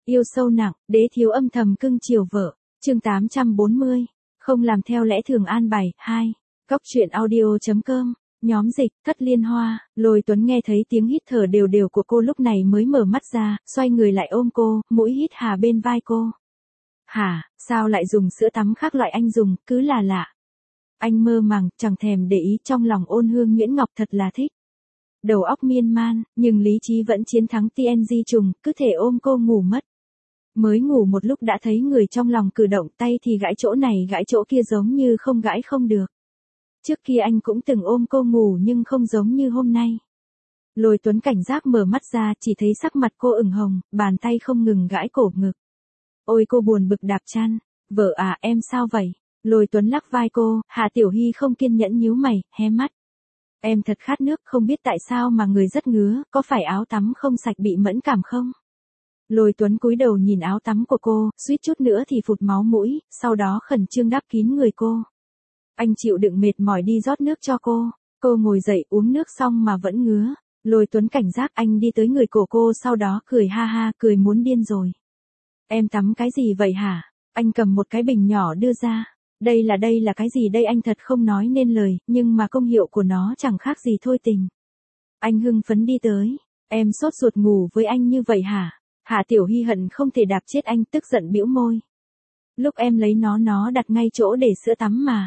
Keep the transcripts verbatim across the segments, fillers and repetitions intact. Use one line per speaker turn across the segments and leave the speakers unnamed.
Yêu sâu nặng, đế thiếu âm thầm cưng chiều vợ. Chương tám trăm bốn mươi. Không làm theo lẽ thường an bài. hai. Góc truyện audio chấm com. Nhóm dịch, Thất Liên Hoa. Lôi Tuấn nghe thấy tiếng hít thở đều đều của cô lúc này mới mở mắt ra, xoay người lại ôm cô, mũi hít hà bên vai cô. Hả, sao lại dùng sữa tắm khác loại anh dùng, cứ là lạ. Anh mơ màng, chẳng thèm để ý, trong lòng ôn hương Nguyễn Ngọc thật là thích. Đầu óc miên man, nhưng lý trí vẫn chiến thắng tê en giê trùng, cứ thể ôm cô ngủ mất. Mới ngủ một lúc đã thấy người trong lòng cử động, tay thì gãi chỗ này gãi chỗ kia giống như không gãi không được. Trước kia anh cũng từng ôm cô ngủ nhưng không giống như hôm nay. Lôi Tuấn cảnh giác mở mắt ra, chỉ thấy sắc mặt cô ửng hồng, bàn tay không ngừng gãi cổ ngực. Ôi cô buồn bực đạp chăn. Vợ à, em sao vậy? Lôi Tuấn lắc vai cô, Hạ Tiểu Hy không kiên nhẫn nhíu mày, hé mắt. Em thật khát nước, không biết tại sao mà người rất ngứa, có phải áo tắm không sạch bị mẫn cảm không? Lôi Tuấn cúi đầu nhìn áo tắm của cô, suýt chút nữa thì phụt máu mũi, sau đó khẩn trương đắp kín người cô. Anh chịu đựng mệt mỏi đi rót nước cho cô. Cô ngồi dậy uống nước xong mà vẫn ngứa. Lôi Tuấn cảnh giác, anh đi tới người cổ cô, sau đó cười ha ha, cười muốn điên rồi. Em tắm cái gì vậy hả? Anh cầm một cái bình nhỏ đưa ra. Đây là đây là cái gì đây, anh thật không nói nên lời, nhưng mà công hiệu của nó chẳng khác gì thôi tình. Anh hưng phấn đi tới. Em sốt ruột ngủ với anh như vậy hả? Hạ Tiểu Hy hận không thể đạp chết anh, tức giận bĩu môi. Lúc em lấy nó nó đặt ngay chỗ để sữa tắm mà.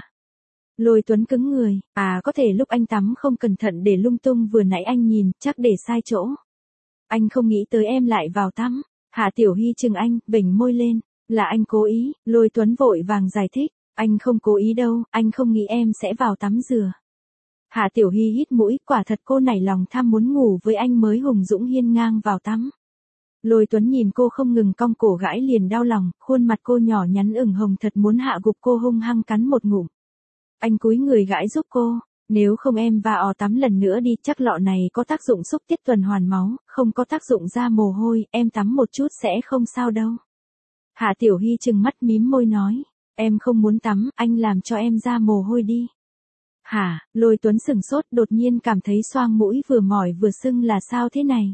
Lôi Tuấn cứng người, à có thể lúc anh tắm không cẩn thận để lung tung, vừa nãy anh nhìn, chắc để sai chỗ. Anh không nghĩ tới em lại vào tắm. Hạ Tiểu Hy chừng anh, vểnh môi lên, là anh cố ý. Lôi Tuấn vội vàng giải thích, anh không cố ý đâu, anh không nghĩ em sẽ vào tắm rửa. Hạ Tiểu Hy hít mũi, quả thật cô nảy lòng tham muốn ngủ với anh mới hùng dũng hiên ngang vào tắm. Lôi Tuấn nhìn cô không ngừng cong cổ gãi liền đau lòng, khuôn mặt cô nhỏ nhắn ửng hồng thật muốn hạ gục cô hung hăng cắn một ngụm. Anh cúi người gãi giúp cô, nếu không em và ò tắm lần nữa đi, chắc lọ này có tác dụng xúc tiết tuần hoàn máu, không có tác dụng ra mồ hôi, em tắm một chút sẽ không sao đâu. Hạ Tiểu Hy trừng mắt mím môi nói, em không muốn tắm, anh làm cho em ra mồ hôi đi. Hả, Lôi Tuấn sửng sốt, đột nhiên cảm thấy xoang mũi vừa mỏi vừa sưng, là sao thế này?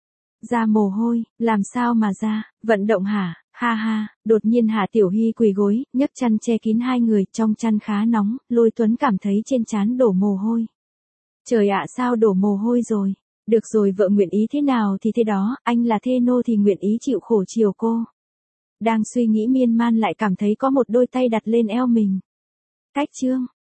Ra mồ hôi, làm sao mà ra, vận động hả, ha ha, đột nhiên Hạ Tiểu Hy quỳ gối, nhấc chăn che kín hai người, trong chăn khá nóng, Lôi Tuấn cảm thấy trên trán đổ mồ hôi. Trời ạ, sao đổ mồ hôi rồi? Được rồi, vợ nguyện ý thế nào thì thế đó, anh là thê nô thì nguyện ý chịu khổ chiều cô. Đang suy nghĩ miên man lại cảm thấy có một đôi tay đặt lên eo mình. Cách chương.